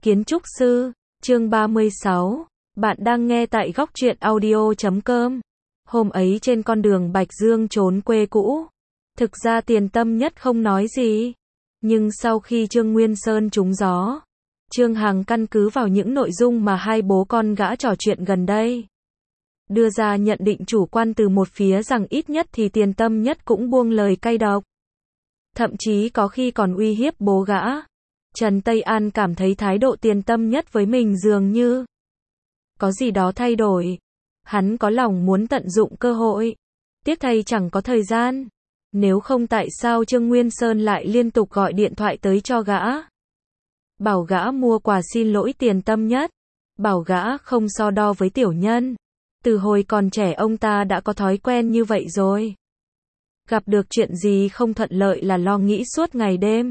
Kiến trúc sư, chương 36. Bạn đang nghe tại góc truyện audio.com. Hôm ấy trên con đường Bạch Dương trốn quê cũ, thực ra Tiền Tâm Nhất không nói gì. Nhưng sau khi Trương Nguyên Sơn trúng gió, Trương Hằng căn cứ vào những nội dung mà hai bố con gã trò chuyện gần đây, đưa ra nhận định chủ quan từ một phía rằng ít nhất thì Tiền Tâm Nhất cũng buông lời cay độc. Thậm chí có khi còn uy hiếp bố gã. Trần Tây An cảm thấy thái độ Tiền Tâm Nhất với mình dường như có gì đó thay đổi. Hắn có lòng muốn tận dụng cơ hội, tiếc thay chẳng có thời gian. Nếu không tại sao Trương Nguyên Sơn lại liên tục gọi điện thoại tới cho gã, bảo gã mua quà xin lỗi Tiền Tâm Nhất, bảo gã không so đo với tiểu nhân. Từ hồi còn trẻ ông ta đã có thói quen như vậy rồi. Gặp được chuyện gì không thuận lợi là lo nghĩ suốt ngày đêm,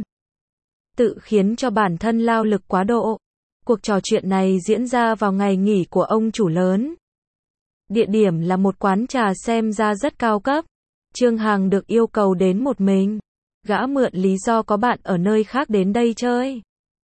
tự khiến cho bản thân lao lực quá độ. Cuộc trò chuyện này diễn ra vào ngày nghỉ của ông chủ lớn. Địa điểm là một quán trà xem ra rất cao cấp. Trương Hằng được yêu cầu đến một mình. Gã mượn lý do có bạn ở nơi khác đến đây chơi,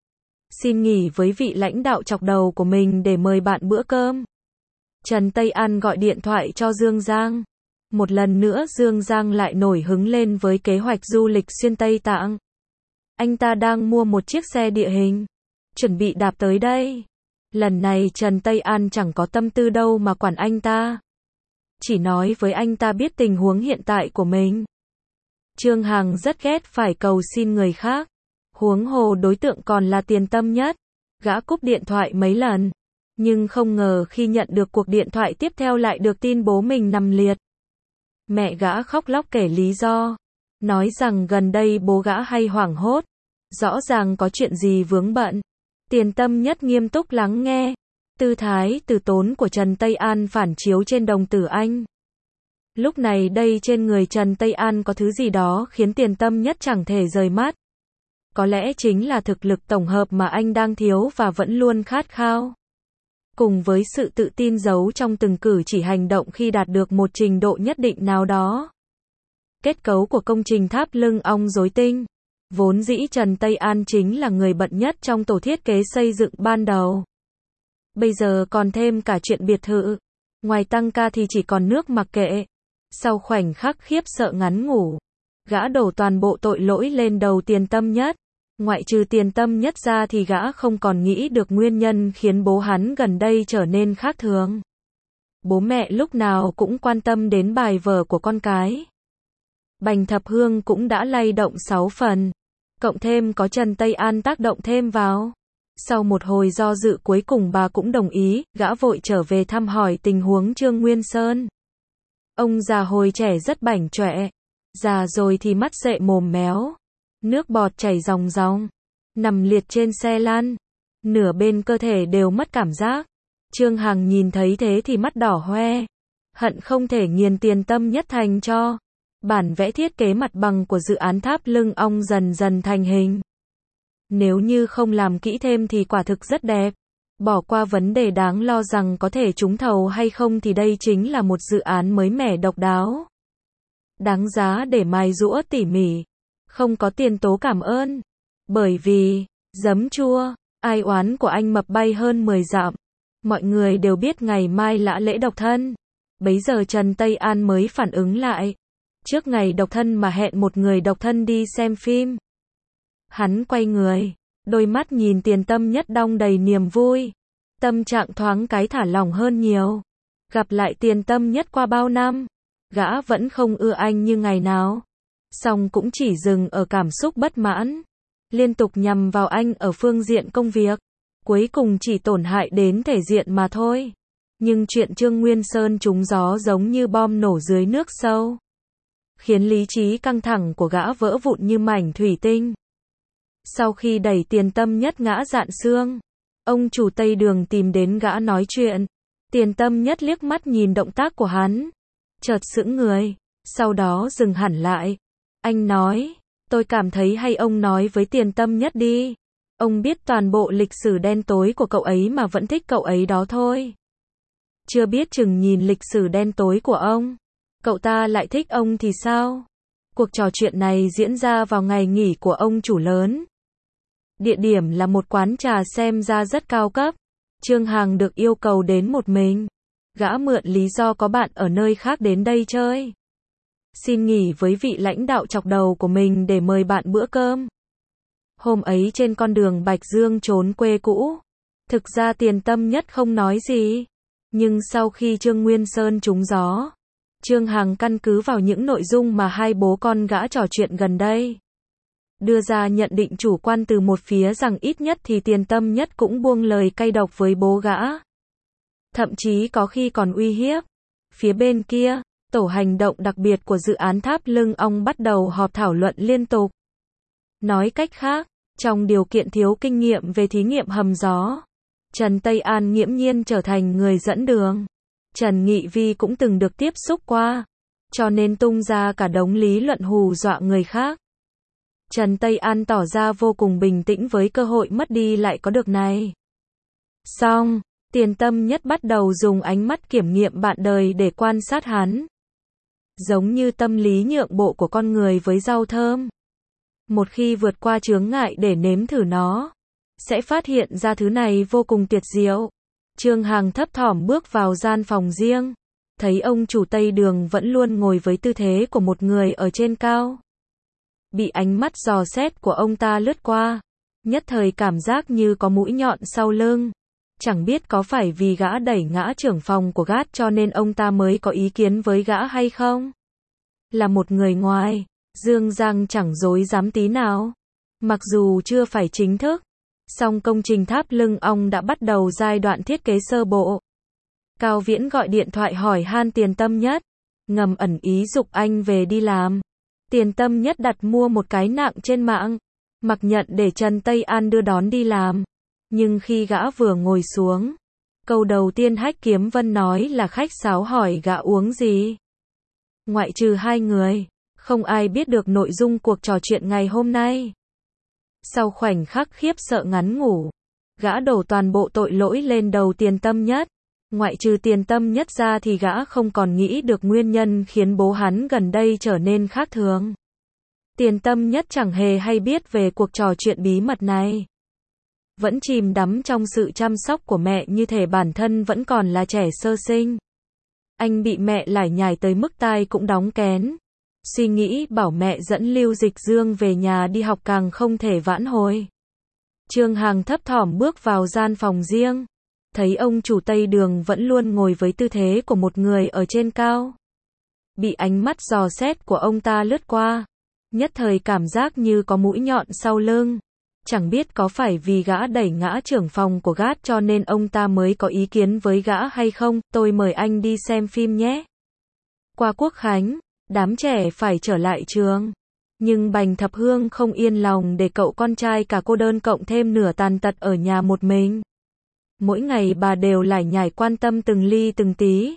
xin nghỉ với vị lãnh đạo chọc đầu của mình để mời bạn bữa cơm. Trần Tây An gọi điện thoại cho Dương Giang. Một lần nữa Dương Giang lại nổi hứng lên với kế hoạch du lịch xuyên Tây Tạng. Anh ta đang mua một chiếc xe địa hình, chuẩn bị đạp tới đây. Lần này Trần Tây An chẳng có tâm tư đâu mà quản anh ta, chỉ nói với anh ta biết tình huống hiện tại của mình. Trương Hằng rất ghét phải cầu xin người khác, huống hồ đối tượng còn là Tiền Tâm Nhất. Gã cúp điện thoại mấy lần, nhưng không ngờ khi nhận được cuộc điện thoại tiếp theo lại được tin bố mình nằm liệt. Mẹ gã khóc lóc kể lý do, nói rằng gần đây bố gã hay hoảng hốt, rõ ràng có chuyện gì vướng bận. Tiền Tâm Nhất nghiêm túc lắng nghe, tư thái từ tốn của Trần Tây An phản chiếu trên đồng tử anh. Lúc này đây trên người Trần Tây An có thứ gì đó khiến Tiền Tâm Nhất chẳng thể rời mắt. Có lẽ chính là thực lực tổng hợp mà anh đang thiếu và vẫn luôn khát khao, cùng với sự tự tin giấu trong từng cử chỉ hành động khi đạt được một trình độ nhất định nào đó. Kết cấu của công trình tháp lưng ong rối tinh. Vốn dĩ Trần Tây An chính là người bận nhất trong tổ thiết kế xây dựng ban đầu. Bây giờ còn thêm cả chuyện biệt thự. Ngoài tăng ca thì chỉ còn nước mặc kệ. Sau khoảnh khắc khiếp sợ ngắn ngủ, gã đổ toàn bộ tội lỗi lên đầu Tiền Tâm Nhất. Ngoại trừ Tiền Tâm Nhất ra thì gã không còn nghĩ được nguyên nhân khiến bố hắn gần đây trở nên khác thường. Bố mẹ lúc nào cũng quan tâm đến bài vở của con cái. Bành Thập Hương cũng đã lay động 6 phần. Cộng thêm có Trần Tây An tác động thêm vào. Sau một hồi do dự cuối cùng bà cũng đồng ý, gã vội trở về thăm hỏi tình huống Trương Nguyên Sơn. Ông già hồi trẻ rất bảnh chọe, già rồi thì mắt sệ mồm méo, nước bọt chảy ròng ròng, nằm liệt trên xe lăn, nửa bên cơ thể đều mất cảm giác. Trương Hằng nhìn thấy thế thì mắt đỏ hoe, hận không thể nghiền Tiền Tâm Nhất thành cho. Bản vẽ thiết kế mặt bằng của dự án tháp lưng ong dần dần thành hình. Nếu như không làm kỹ thêm thì quả thực rất đẹp. Bỏ qua vấn đề đáng lo rằng có thể trúng thầu hay không thì đây chính là một dự án mới mẻ độc đáo, đáng giá để mài giũa tỉ mỉ. Không có tiền tố cảm ơn. Bởi vì, giấm chua, ai oán của anh mập bay hơn 10 dặm. Mọi người đều biết ngày mai là lễ độc thân. Bấy giờ Trần Tây An mới phản ứng lại. Trước ngày độc thân mà hẹn một người độc thân đi xem phim. Hắn quay người, đôi mắt nhìn Tiền Tâm Nhất đong đầy niềm vui. Tâm trạng thoáng cái thả lỏng hơn nhiều. Gặp lại Tiền Tâm Nhất qua bao năm, gã vẫn không ưa anh như ngày nào. Song cũng chỉ dừng ở cảm xúc bất mãn, liên tục nhằm vào anh ở phương diện công việc. Cuối cùng chỉ tổn hại đến thể diện mà thôi. Nhưng chuyện Trương Nguyên Sơn trúng gió giống như bom nổ dưới nước sâu, khiến lý trí căng thẳng của gã vỡ vụn như mảnh thủy tinh. Sau khi đẩy Tiền Tâm Nhất ngã rạn xương, ông chủ Tây Đường tìm đến gã nói chuyện. Tiền Tâm Nhất liếc mắt nhìn động tác của hắn, chợt sững người, sau đó dừng hẳn lại. Anh nói, tôi cảm thấy hay ông nói với Tiền Tâm Nhất đi. Ông biết toàn bộ lịch sử đen tối của cậu ấy mà vẫn thích cậu ấy đó thôi. Chưa biết chừng nhìn lịch sử đen tối của ông, cậu ta lại thích ông thì sao? Cuộc trò chuyện này diễn ra vào ngày nghỉ của ông chủ lớn. Địa điểm là một quán trà xem ra rất cao cấp. Trương Hằng được yêu cầu đến một mình. Gã mượn lý do có bạn ở nơi khác đến đây chơi. Xin nghỉ với vị lãnh đạo chọc đầu của mình để mời bạn bữa cơm. Hôm ấy trên con đường Bạch Dương trốn quê cũ. Thực ra Tiền Tâm Nhất không nói gì. Nhưng sau khi Trương Nguyên Sơn trúng gió, Trương Hằng căn cứ vào những nội dung mà hai bố con gã trò chuyện gần đây, đưa ra nhận định chủ quan từ một phía rằng ít nhất thì Tiền Tâm Nhất cũng buông lời cay độc với bố gã. Thậm chí có khi còn uy hiếp. Phía bên kia, tổ hành động đặc biệt của dự án Tháp Lưng Ong bắt đầu họp thảo luận liên tục. Nói cách khác, trong điều kiện thiếu kinh nghiệm về thí nghiệm hầm gió, Trần Tây An nghiễm nhiên trở thành người dẫn đường. Trần Nghị Vi cũng từng được tiếp xúc qua, cho nên tung ra cả đống lý luận hù dọa người khác. Trần Tây An tỏ ra vô cùng bình tĩnh với cơ hội mất đi lại có được này. Xong, Tiền Tâm Nhất bắt đầu dùng ánh mắt kiểm nghiệm bạn đời để quan sát hắn. Giống như tâm lý nhượng bộ của con người với rau thơm. Một khi vượt qua chướng ngại để nếm thử nó, sẽ phát hiện ra thứ này vô cùng tuyệt diệu. Trương Hằng thấp thỏm bước vào gian phòng riêng, thấy ông chủ Tây Đường vẫn luôn ngồi với tư thế của một người ở trên cao. Bị ánh mắt dò xét của ông ta lướt qua, nhất thời cảm giác như có mũi nhọn sau lưng. Chẳng biết có phải vì gã đẩy ngã trưởng phòng của gã cho nên ông ta mới có ý kiến với gã hay không? Là một người ngoài, Dương Giang chẳng dối dám tí nào. Mặc dù chưa phải chính thức, song công trình Tháp Lưng Ong đã bắt đầu giai đoạn thiết kế sơ bộ. Cao Viễn gọi điện thoại hỏi han Tiền Tâm Nhất, ngầm ẩn ý giục anh về đi làm. Tiền Tâm Nhất đặt mua một cái nạng trên mạng, mặc nhận để Trần Tây An đưa đón đi làm. Nhưng khi gã vừa ngồi xuống, câu đầu tiên Hách Kiếm Vân nói là khách sáo hỏi gã uống gì. Ngoại trừ hai người, không ai biết được nội dung cuộc trò chuyện ngày hôm nay. Sau khoảnh khắc khiếp sợ ngắn ngủ, gã đổ toàn bộ tội lỗi lên đầu Tiền Tâm Nhất. Ngoại trừ Tiền Tâm Nhất ra thì gã không còn nghĩ được nguyên nhân khiến bố hắn gần đây trở nên khác thường. Tiền Tâm Nhất chẳng hề hay biết về cuộc trò chuyện bí mật này. Vẫn chìm đắm trong sự chăm sóc của mẹ như thể bản thân vẫn còn là trẻ sơ sinh. Anh bị mẹ lải nhải tới mức tai cũng đóng kén. Suy nghĩ bảo mẹ dẫn Lưu Dịch Dương về nhà đi học càng không thể vãn hồi. Trương Hằng thấp thỏm bước vào gian phòng riêng, thấy ông chủ Tây Đường vẫn luôn ngồi với tư thế của một người ở trên cao. Bị ánh mắt dò xét của ông ta lướt qua, nhất thời cảm giác như có mũi nhọn sau lưng. Chẳng biết có phải vì gã đẩy ngã trưởng phòng của gã cho nên ông ta mới có ý kiến với gã hay không. Tôi mời anh đi xem phim nhé. Qua Quốc Khánh, đám trẻ phải trở lại trường. Nhưng Bành Thập Hương không yên lòng để cậu con trai cả cô đơn cộng thêm nửa tàn tật ở nhà một mình. Mỗi ngày bà đều lải nhải quan tâm từng ly từng tí.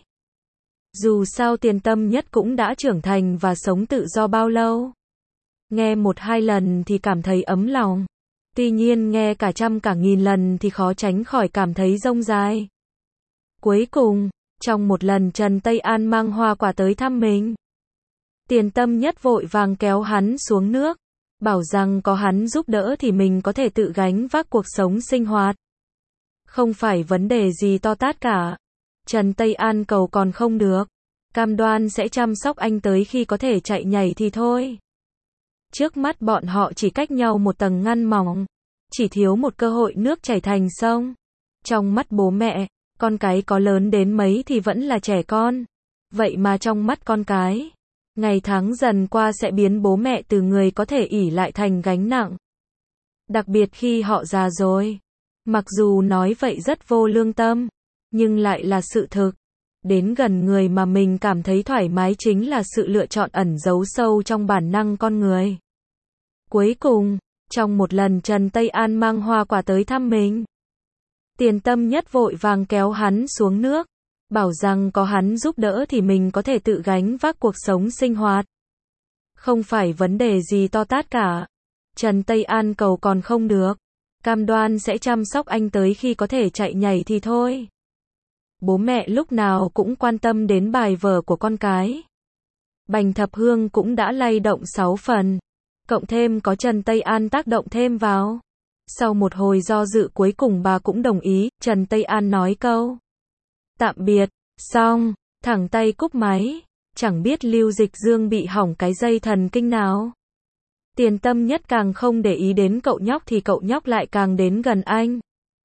Dù sao Tiền Tâm Nhất cũng đã trưởng thành và sống tự do bao lâu. Nghe một hai lần thì cảm thấy ấm lòng. Tuy nhiên nghe cả trăm cả nghìn lần thì khó tránh khỏi cảm thấy rông dài. Cuối cùng, trong một lần Trần Tây An mang hoa quả tới thăm mình, Tiền Tâm Nhất vội vàng kéo hắn xuống nước, bảo rằng có hắn giúp đỡ thì mình có thể tự gánh vác cuộc sống sinh hoạt. Không phải vấn đề gì to tát cả. Trần Tây An cầu còn không được, cam đoan sẽ chăm sóc anh tới khi có thể chạy nhảy thì thôi. Trước mắt bọn họ chỉ cách nhau một tầng ngăn mỏng, chỉ thiếu một cơ hội nước chảy thành sông. Trong mắt bố mẹ, con cái có lớn đến mấy thì vẫn là trẻ con. Vậy mà trong mắt con cái, ngày tháng dần qua sẽ biến bố mẹ từ người có thể ỷ lại thành gánh nặng. Đặc biệt khi họ già rồi. Mặc dù nói vậy rất vô lương tâm, nhưng lại là sự thực. Đến gần người mà mình cảm thấy thoải mái chính là sự lựa chọn ẩn giấu sâu trong bản năng con người. Cuối cùng, trong một lần Trần Tây An mang hoa quả tới thăm mình, Tiền Tâm Nhất vội vàng kéo hắn xuống nước, bảo rằng có hắn giúp đỡ thì mình có thể tự gánh vác cuộc sống sinh hoạt. Không phải vấn đề gì to tát cả. Trần Tây An cầu còn không được, cam đoan sẽ chăm sóc anh tới khi có thể chạy nhảy thì thôi. Bố mẹ lúc nào cũng quan tâm đến bài vở của con cái. Bành Thập Hương cũng đã lay động 6 phần, cộng thêm có Trần Tây An tác động thêm vào. Sau một hồi do dự cuối cùng bà cũng đồng ý, Trần Tây An nói câu tạm biệt, xong, thẳng tay cúp máy. Chẳng biết Lưu Dịch Dương bị hỏng cái dây thần kinh nào. Tiền Tâm Nhất càng không để ý đến cậu nhóc thì cậu nhóc lại càng đến gần anh.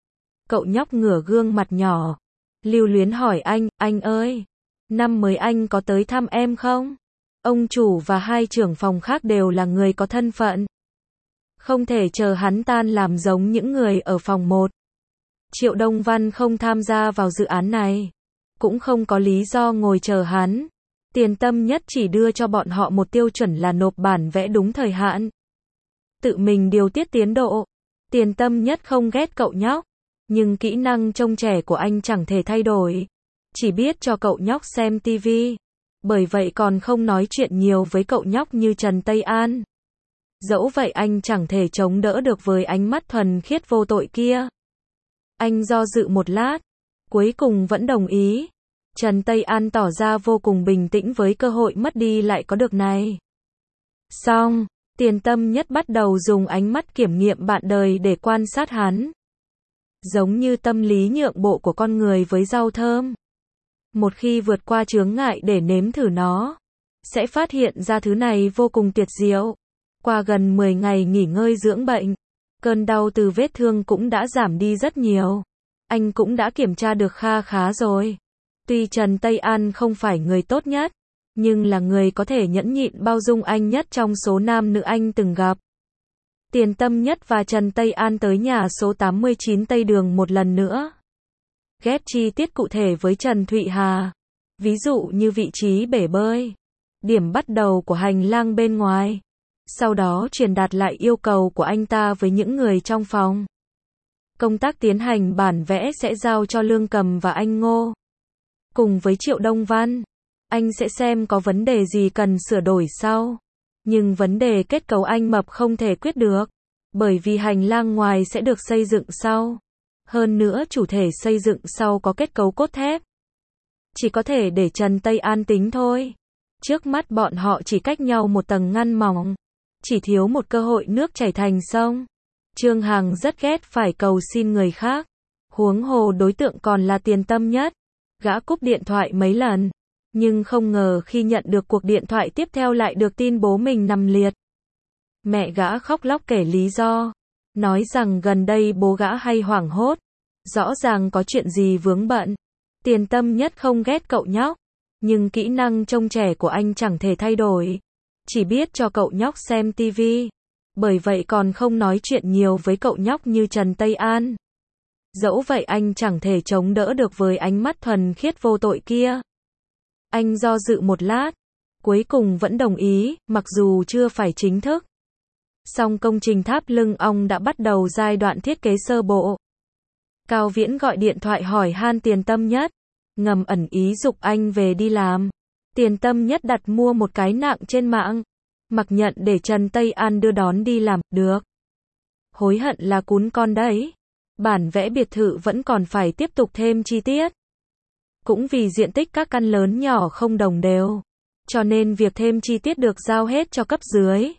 Cậu nhóc ngửa gương mặt nhỏ, lưu luyến hỏi anh ơi, năm mới anh có tới thăm em không? Ông chủ và hai trưởng phòng khác đều là người có thân phận. Không thể chờ hắn tan làm giống những người ở phòng 1. Triệu Đông Văn không tham gia vào dự án này. Cũng không có lý do ngồi chờ hắn. Tiền Tâm Nhất chỉ đưa cho bọn họ một tiêu chuẩn là nộp bản vẽ đúng thời hạn. Tự mình điều tiết tiến độ. Tiền Tâm Nhất không ghét cậu nhóc. Nhưng kỹ năng trông trẻ của anh chẳng thể thay đổi. Chỉ biết cho cậu nhóc xem tivi. Bởi vậy còn không nói chuyện nhiều với cậu nhóc như Trần Tây An. Dẫu vậy anh chẳng thể chống đỡ được với ánh mắt thuần khiết vô tội kia. Anh do dự một lát. Cuối cùng vẫn đồng ý. Trần Tây An tỏ ra vô cùng bình tĩnh với cơ hội mất đi lại có được này. Xong, Tiền Tâm Nhất bắt đầu dùng ánh mắt kiểm nghiệm bạn đời để quan sát hắn. Giống như tâm lý nhượng bộ của con người với rau thơm. Một khi vượt qua chướng ngại để nếm thử nó, sẽ phát hiện ra thứ này vô cùng tuyệt diệu. Qua gần 10 ngày nghỉ ngơi dưỡng bệnh, cơn đau từ vết thương cũng đã giảm đi rất nhiều. Anh cũng đã kiểm tra được khá rồi. Tuy Trần Tây An không phải người tốt nhất, nhưng là người có thể nhẫn nhịn bao dung anh nhất trong số nam nữ anh từng gặp. Tiền Tâm Nhất và Trần Tây An tới nhà số 89 Tây Đường một lần nữa. Ghép chi tiết cụ thể với Trần Thụy Hà. Ví dụ như vị trí bể bơi, điểm bắt đầu của hành lang bên ngoài. Sau đó truyền đạt lại yêu cầu của anh ta với những người trong phòng. Công tác tiến hành bản vẽ sẽ giao cho Lương Cầm và anh Ngô. Cùng với Triệu Đông Văn, anh sẽ xem có vấn đề gì cần sửa đổi sau. Nhưng vấn đề kết cấu anh mập không thể quyết được, bởi vì hành lang ngoài sẽ được xây dựng sau. Hơn nữa chủ thể xây dựng sau có kết cấu cốt thép. Chỉ có thể để Trần Tây An tính thôi. Trước mắt bọn họ chỉ cách nhau một tầng ngăn mỏng. Chỉ thiếu một cơ hội nước chảy thành sông. Trương Hằng rất ghét phải cầu xin người khác. Huống hồ đối tượng còn là Tiền Tâm Nhất. Gã cúp điện thoại mấy lần. Nhưng không ngờ khi nhận được cuộc điện thoại tiếp theo lại được tin bố mình nằm liệt. Mẹ gã khóc lóc kể lý do. Nói rằng gần đây bố gã hay hoảng hốt. Rõ ràng có chuyện gì vướng bận. Tiền Tâm Nhất không ghét cậu nhóc. Nhưng kỹ năng trông trẻ của anh chẳng thể thay đổi. Chỉ biết cho cậu nhóc xem tivi. Bởi vậy còn không nói chuyện nhiều với cậu nhóc như Trần Tây An. Dẫu vậy anh chẳng thể chống đỡ được với ánh mắt thuần khiết vô tội kia. Anh do dự một lát. Cuối cùng vẫn đồng ý, mặc dù chưa phải chính thức. Song công trình tháp lưng ong đã bắt đầu giai đoạn thiết kế sơ bộ. Cao Viễn gọi điện thoại hỏi han Tiền Tâm Nhất. Ngầm ẩn ý giục anh về đi làm. Tiền Tâm Nhất đặt mua một cái nạng trên mạng. Mặc nhận để Trần Tây An đưa đón đi làm, được. Hối hận là cún con đấy. Bản vẽ biệt thự vẫn còn phải tiếp tục thêm chi tiết. Cũng vì diện tích các căn lớn nhỏ không đồng đều. Cho nên việc thêm chi tiết được giao hết cho cấp dưới.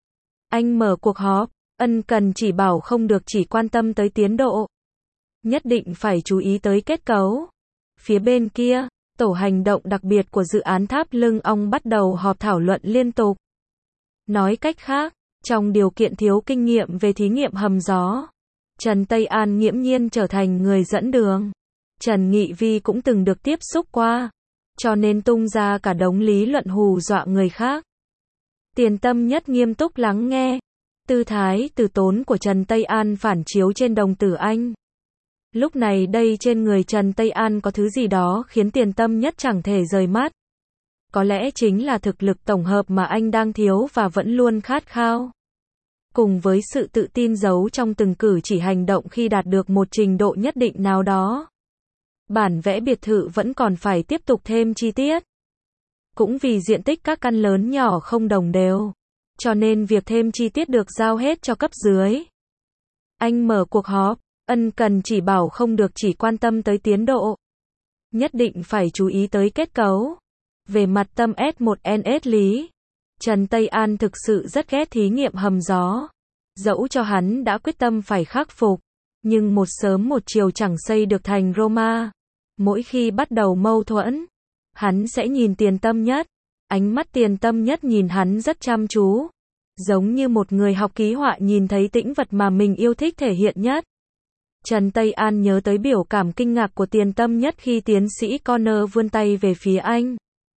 Anh mở cuộc họp, ân cần chỉ bảo không được chỉ quan tâm tới tiến độ. Nhất định phải chú ý tới kết cấu. Phía bên kia, tổ hành động đặc biệt của dự án tháp lưng ong bắt đầu họp thảo luận liên tục. Nói cách khác, trong điều kiện thiếu kinh nghiệm về thí nghiệm hầm gió, Trần Tây An nghiễm nhiên trở thành người dẫn đường. Trần Nghị Vi cũng từng được tiếp xúc qua, cho nên tung ra cả đống lý luận hù dọa người khác. Tiền Tâm Nhất nghiêm túc lắng nghe. Tư thái từ tốn của Trần Tây An phản chiếu trên đồng tử anh. Lúc này đây trên người Trần Tây An có thứ gì đó khiến Tiền Tâm Nhất chẳng thể rời mắt. Có lẽ chính là thực lực tổng hợp mà anh đang thiếu và vẫn luôn khát khao. Cùng với sự tự tin giấu trong từng cử chỉ hành động khi đạt được một trình độ nhất định nào đó. Bản vẽ biệt thự vẫn còn phải tiếp tục thêm chi tiết. Cũng vì diện tích các căn lớn nhỏ không đồng đều. Cho nên việc thêm chi tiết được giao hết cho cấp dưới. Anh mở cuộc họp, ân cần chỉ bảo không được chỉ quan tâm tới tiến độ. Nhất định phải chú ý tới kết cấu. Về mặt tâm S1NS lý, Trần Tây An thực sự rất ghét thí nghiệm hầm gió. Dẫu cho hắn đã quyết tâm phải khắc phục, nhưng một sớm một chiều chẳng xây được thành Roma. Mỗi khi bắt đầu mâu thuẫn, hắn sẽ nhìn Tiền Tâm Nhất. Ánh mắt Tiền Tâm Nhất nhìn hắn rất chăm chú, giống như một người học ký họa nhìn thấy tĩnh vật mà mình yêu thích thể hiện nhất. Trần Tây An nhớ tới biểu cảm kinh ngạc của Tiền Tâm Nhất khi tiến sĩ Connor vươn tay về phía anh.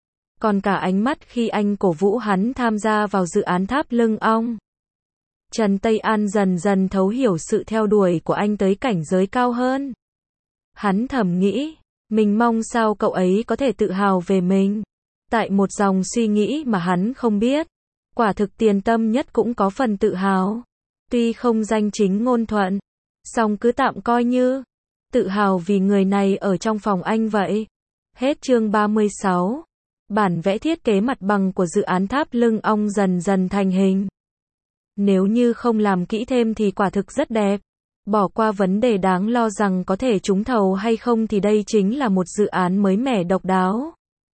Còn cả ánh mắt khi anh cổ vũ hắn tham gia vào dự án tháp lưng ong. Trần Tây An dần dần thấu hiểu sự theo đuổi của anh tới cảnh giới cao hơn. Hắn thầm nghĩ, mình mong sao cậu ấy có thể tự hào về mình. Tại một dòng suy nghĩ mà hắn không biết, quả thực Tiền Tâm Nhất cũng có phần tự hào. Tuy không danh chính ngôn thuận, song cứ tạm coi như tự hào vì người này ở trong phòng anh vậy. Hết chương 36. Bản vẽ thiết kế mặt bằng của dự án tháp lưng ong dần dần thành hình. Nếu như không làm kỹ thêm thì quả thực rất đẹp. Bỏ qua vấn đề đáng lo rằng có thể trúng thầu hay không thì đây chính là một dự án mới mẻ độc đáo.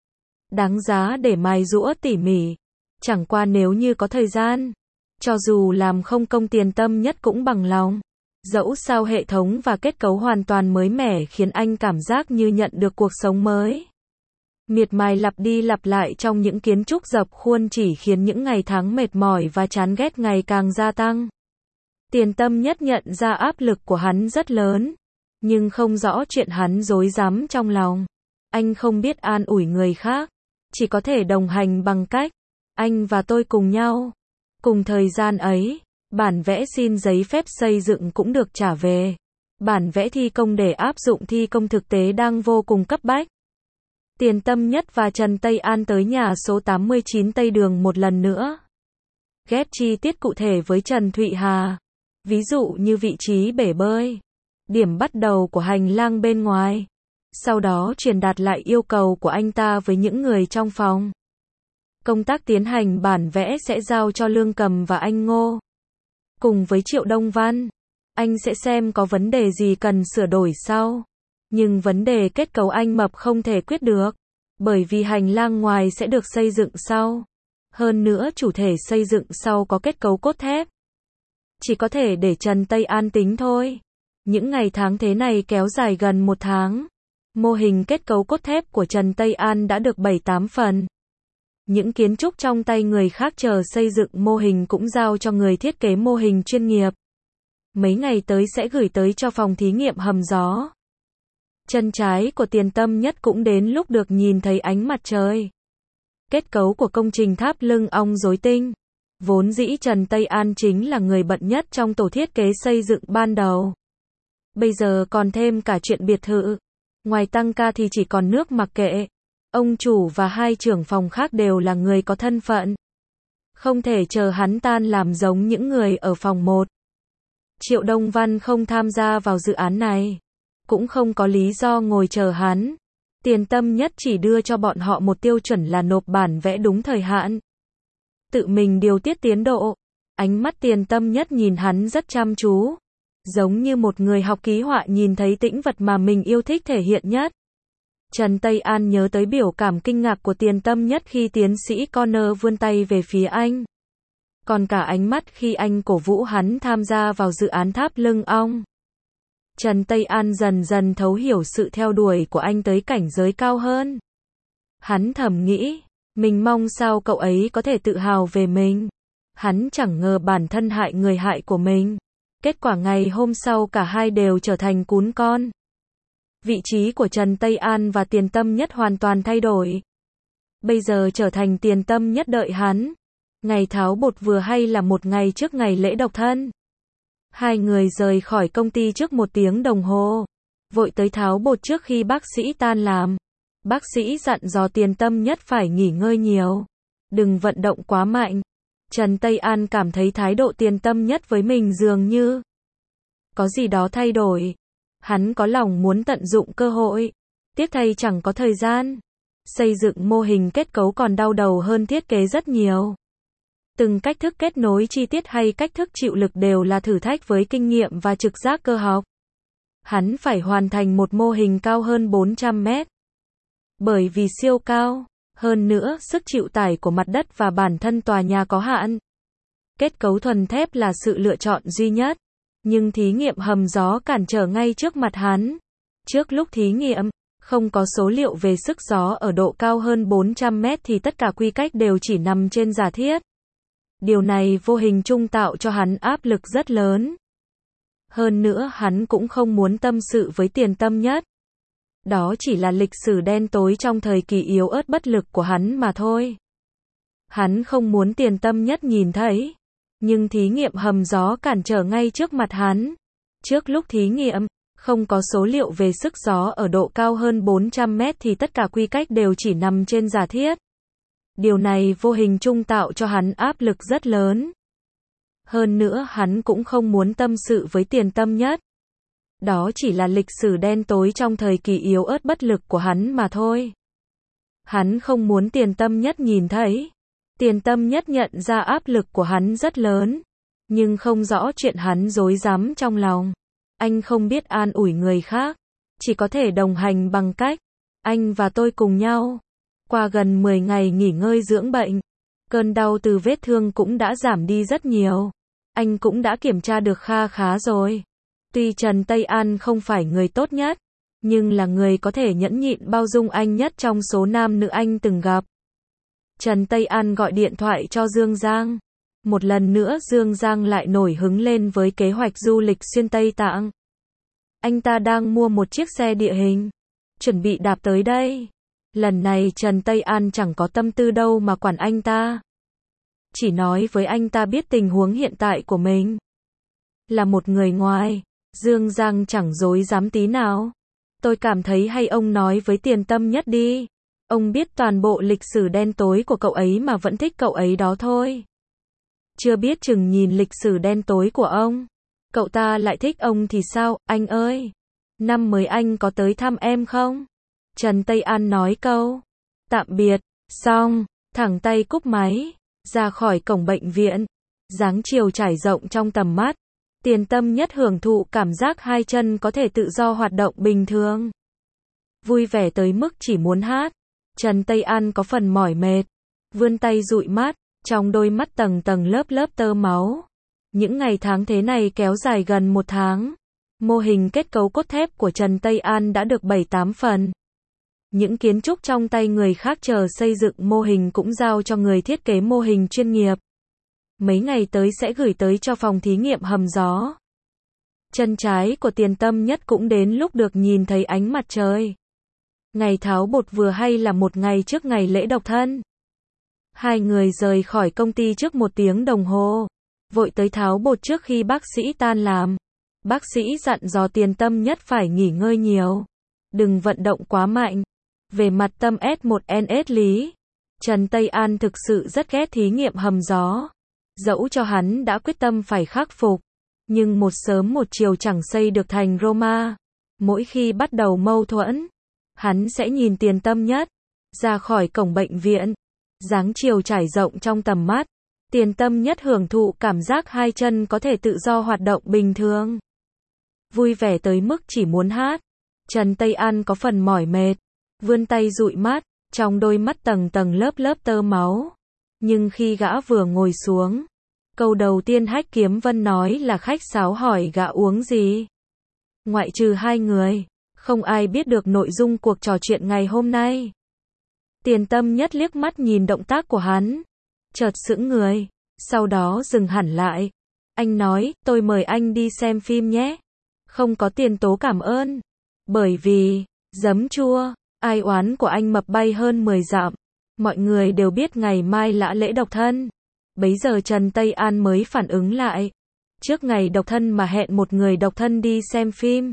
Đáng giá để mài giũa tỉ mỉ. Chẳng qua nếu như có thời gian, cho dù làm không công Tiền Tâm Nhất cũng bằng lòng. Dẫu sao hệ thống và kết cấu hoàn toàn mới mẻ khiến anh cảm giác như nhận được cuộc sống mới. Miệt mài lặp đi lặp lại trong những kiến trúc dập khuôn chỉ khiến những ngày tháng mệt mỏi và chán ghét ngày càng gia tăng. Tiền Tâm Nhất nhận ra áp lực của hắn rất lớn, nhưng không rõ chuyện hắn rối rắm trong lòng. Anh không biết an ủi người khác, chỉ có thể đồng hành bằng cách anh và tôi cùng nhau. Cùng thời gian ấy, bản vẽ xin giấy phép xây dựng cũng được trả về. Bản vẽ thi công để áp dụng thi công thực tế đang vô cùng cấp bách. Tiền Tâm Nhất và Trần Tây An tới nhà số 89 Tây Đường một lần nữa. Ghép chi tiết cụ thể với Trần Thụy Hà. Ví dụ như vị trí bể bơi, điểm bắt đầu của hành lang bên ngoài. Sau đó truyền đạt lại yêu cầu của anh ta với những người trong phòng. Công tác tiến hành bản vẽ sẽ giao cho Lương Cầm và anh Ngô. Cùng với Triệu Đông Văn, anh sẽ xem có vấn đề gì cần sửa đổi sau. Nhưng vấn đề kết cấu anh Mập không thể quyết được, bởi vì hành lang ngoài sẽ được xây dựng sau. Hơn nữa chủ thể xây dựng sau có kết cấu cốt thép. Chỉ có thể để Trần Tây An tính thôi. Những ngày tháng thế này kéo dài gần 1 tháng. Mô hình kết cấu cốt thép của Trần Tây An đã được 7-8 phần. Những kiến trúc trong tay người khác chờ xây dựng mô hình cũng giao cho người thiết kế mô hình chuyên nghiệp. Mấy ngày tới sẽ gửi tới cho phòng thí nghiệm hầm gió. Chân trái của Tiền Tâm Nhất cũng đến lúc được nhìn thấy ánh mặt trời. Kết cấu của công trình tháp lưng ong rối tinh. Vốn dĩ Trần Tây An chính là người bận nhất trong tổ thiết kế xây dựng ban đầu. Bây giờ còn thêm cả chuyện biệt thự. Ngoài tăng ca thì chỉ còn nước mặc kệ. Ông chủ và 2 trưởng phòng khác đều là người có thân phận. Không thể chờ hắn tan làm giống những người ở phòng 1. Triệu Đông Văn không tham gia vào dự án này. Cũng không có lý do ngồi chờ hắn. Tiền Tâm Nhất chỉ đưa cho bọn họ một tiêu chuẩn là nộp bản vẽ đúng thời hạn. Tự mình điều tiết tiến độ. Ánh mắt Tiền Tâm Nhất nhìn hắn rất chăm chú. Giống như một người học ký họa nhìn thấy tĩnh vật mà mình yêu thích thể hiện nhất. Trần Tây An nhớ tới biểu cảm kinh ngạc của Tiền Tâm Nhất khi tiến sĩ Connor vươn tay về phía anh. Còn cả ánh mắt khi anh cổ vũ hắn tham gia vào dự án tháp lưng ong. Trần Tây An dần dần thấu hiểu sự theo đuổi của anh tới cảnh giới cao hơn. Hắn thầm nghĩ, mình mong sao cậu ấy có thể tự hào về mình. Hắn chẳng ngờ bản thân hại người hại của mình. Kết quả ngày hôm sau cả hai đều trở thành cún con. Vị trí của Trần Tây An và Tiền Tâm Nhất hoàn toàn thay đổi. Bây giờ trở thành Tiền Tâm Nhất đợi hắn. Ngày tháo bột vừa hay là một ngày trước ngày lễ độc thân. Hai người rời khỏi công ty trước 1 tiếng đồng hồ. Vội tới tháo bột trước khi bác sĩ tan làm. Bác sĩ dặn dò Tiền Tâm Nhất phải nghỉ ngơi nhiều. Đừng vận động quá mạnh. Trần Tây An cảm thấy thái độ Tiền Tâm Nhất với mình dường như có gì đó thay đổi. Hắn có lòng muốn tận dụng cơ hội. Tiếc thay chẳng có thời gian. Xây dựng mô hình kết cấu còn đau đầu hơn thiết kế rất nhiều. Từng cách thức kết nối chi tiết hay cách thức chịu lực đều là thử thách với kinh nghiệm và trực giác cơ học. Hắn phải hoàn thành một mô hình cao hơn 400 mét. Bởi vì siêu cao, hơn nữa sức chịu tải của mặt đất và bản thân tòa nhà có hạn. Kết cấu thuần thép là sự lựa chọn duy nhất. Nhưng thí nghiệm hầm gió cản trở ngay trước mặt hắn. Trước lúc thí nghiệm, không có số liệu về sức gió ở độ cao hơn 400 mét thì tất cả quy cách đều chỉ nằm trên giả thiết. Điều này vô hình chung tạo cho hắn áp lực rất lớn. Hơn nữa hắn cũng không muốn tâm sự với Tiền Tâm Nhất. Đó chỉ là lịch sử đen tối trong thời kỳ yếu ớt bất lực của hắn mà thôi. Hắn không muốn Tiền Tâm Nhất nhìn thấy. Nhưng thí nghiệm hầm gió cản trở ngay trước mặt hắn. Trước lúc thí nghiệm, không có số liệu về sức gió ở độ cao hơn 400 mét thì tất cả quy cách đều chỉ nằm trên giả thiết. Điều này vô hình chung tạo cho hắn áp lực rất lớn. Hơn nữa hắn cũng không muốn tâm sự với Tiền Tâm Nhất. Đó chỉ là lịch sử đen tối trong thời kỳ yếu ớt bất lực của hắn mà thôi. Hắn không muốn Tiền Tâm Nhất nhìn thấy. Tiền Tâm Nhất nhận ra áp lực của hắn rất lớn. Nhưng không rõ chuyện hắn rối rắm trong lòng. Anh không biết an ủi người khác. Chỉ có thể đồng hành bằng cách anh và tôi cùng nhau. Qua gần 10 ngày nghỉ ngơi dưỡng bệnh, cơn đau từ vết thương cũng đã giảm đi rất nhiều. Anh cũng đã kiểm tra được kha khá rồi. Tuy Trần Tây An không phải người tốt nhất, nhưng là người có thể nhẫn nhịn bao dung anh nhất trong số nam nữ anh từng gặp. Trần Tây An gọi điện thoại cho Dương Giang. Một lần nữa Dương Giang lại nổi hứng lên với kế hoạch du lịch xuyên Tây Tạng. Anh ta đang mua một chiếc xe địa hình, chuẩn bị đạp tới đây. Lần này Trần Tây An chẳng có tâm tư đâu mà quản anh ta. Chỉ nói với anh ta biết tình huống hiện tại của mình. Là một người ngoài, Dương Giang chẳng dối dám tí nào. Tôi cảm thấy hay ông nói với Tiền Tâm Nhất đi. Ông biết toàn bộ lịch sử đen tối của cậu ấy mà vẫn thích cậu ấy đó thôi. Chưa biết chừng nhìn lịch sử đen tối của ông, cậu ta lại thích ông thì sao, anh ơi? Năm mới anh có tới thăm em không? Trần Tây An nói câu tạm biệt, xong, thẳng tay cúp máy, ra khỏi cổng bệnh viện. Dáng chiều trải rộng trong tầm mắt. Tiền Tâm Nhất hưởng thụ cảm giác hai chân có thể tự do hoạt động bình thường. Vui vẻ tới mức chỉ muốn hát. Trần Tây An có phần mỏi mệt, vươn tay dụi mắt, trong đôi mắt tầng tầng lớp lớp tơ máu. Những ngày tháng thế này kéo dài gần 1 tháng. Mô hình kết cấu cốt thép của Trần Tây An đã được 7-8 phần. Những kiến trúc trong tay người khác chờ xây dựng mô hình cũng giao cho người thiết kế mô hình chuyên nghiệp. Mấy ngày tới sẽ gửi tới cho phòng thí nghiệm hầm gió. Chân trái của Tiền Tâm Nhất cũng đến lúc được nhìn thấy ánh mặt trời. Ngày tháo bột vừa hay là một ngày trước ngày lễ độc thân. Hai người rời khỏi công ty trước 1 tiếng đồng hồ. Vội tới tháo bột trước khi bác sĩ tan làm. Bác sĩ dặn dò Tiền Tâm Nhất phải nghỉ ngơi nhiều. Đừng vận động quá mạnh. Về mặt tâm S1NS lý, Trần Tây An thực sự rất ghét thí nghiệm hầm gió. Dẫu cho hắn đã quyết tâm phải khắc phục. Nhưng một sớm một chiều chẳng xây được thành Roma. Mỗi khi bắt đầu mâu thuẫn, hắn sẽ nhìn Tiền Tâm Nhất ra khỏi cổng bệnh viện. Dáng chiều trải rộng trong tầm mắt. Tiền Tâm Nhất hưởng thụ cảm giác hai chân có thể tự do hoạt động bình thường. Vui vẻ tới mức chỉ muốn hát. Trần Tây An có phần mỏi mệt, vươn tay dụi mắt, trong đôi mắt tầng tầng lớp lớp tơ máu. Nhưng khi gã vừa ngồi xuống, câu đầu tiên Hách Kiếm Vân nói là khách sáo hỏi gã uống gì. Ngoại trừ hai người, không ai biết được nội dung cuộc trò chuyện ngày hôm nay. Tiền Tâm Nhất liếc mắt nhìn động tác của hắn, chợt sững người, sau đó dừng hẳn lại. Anh nói, tôi mời anh đi xem phim nhé. Không có tiền tố cảm ơn. Bởi vì, giấm chua, ai oán của anh mập bay hơn 10 dặm. Mọi người đều biết ngày mai là lễ độc thân. Bấy giờ Trần Tây An mới phản ứng lại. Trước ngày độc thân mà hẹn một người độc thân đi xem phim.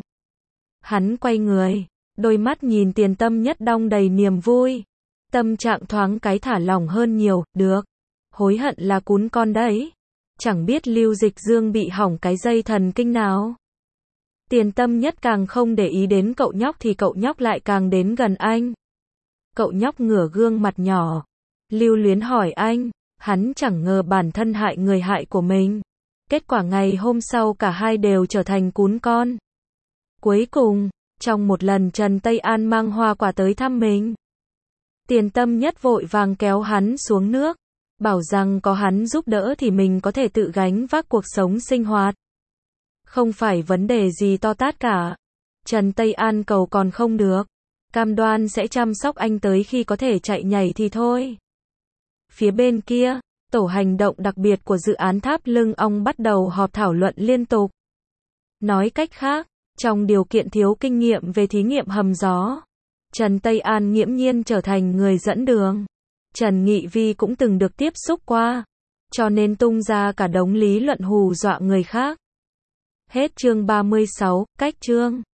Hắn quay người, đôi mắt nhìn Tiền Tâm Nhất đong đầy niềm vui. Tâm trạng thoáng cái thả lỏng hơn nhiều, được. Hối hận là cún con đấy. Chẳng biết Lưu Dịch Dương bị hỏng cái dây thần kinh nào. Tiền Tâm Nhất càng không để ý đến cậu nhóc thì cậu nhóc lại càng đến gần anh. Cậu nhóc ngửa gương mặt nhỏ, lưu luyến hỏi anh. Hắn chẳng ngờ bản thân hại người hại của mình. Kết quả ngày hôm sau cả hai đều trở thành cún con. Cuối cùng, trong một lần Trần Tây An mang hoa quả tới thăm mình, Tiền Tâm Nhất vội vàng kéo hắn xuống nước. Bảo rằng có hắn giúp đỡ thì mình có thể tự gánh vác cuộc sống sinh hoạt. Không phải vấn đề gì to tát cả. Trần Tây An cầu còn không được. Cam đoan sẽ chăm sóc anh tới khi có thể chạy nhảy thì thôi. Phía bên kia, tổ hành động đặc biệt của dự án tháp lưng ong bắt đầu họp thảo luận liên tục. Nói cách khác, trong điều kiện thiếu kinh nghiệm về thí nghiệm hầm gió, Trần Tây An nghiễm nhiên trở thành người dẫn đường. Trần Nghị Vi cũng từng được tiếp xúc qua, cho nên tung ra cả đống lý luận hù dọa người khác. Hết chương 36, cách chương.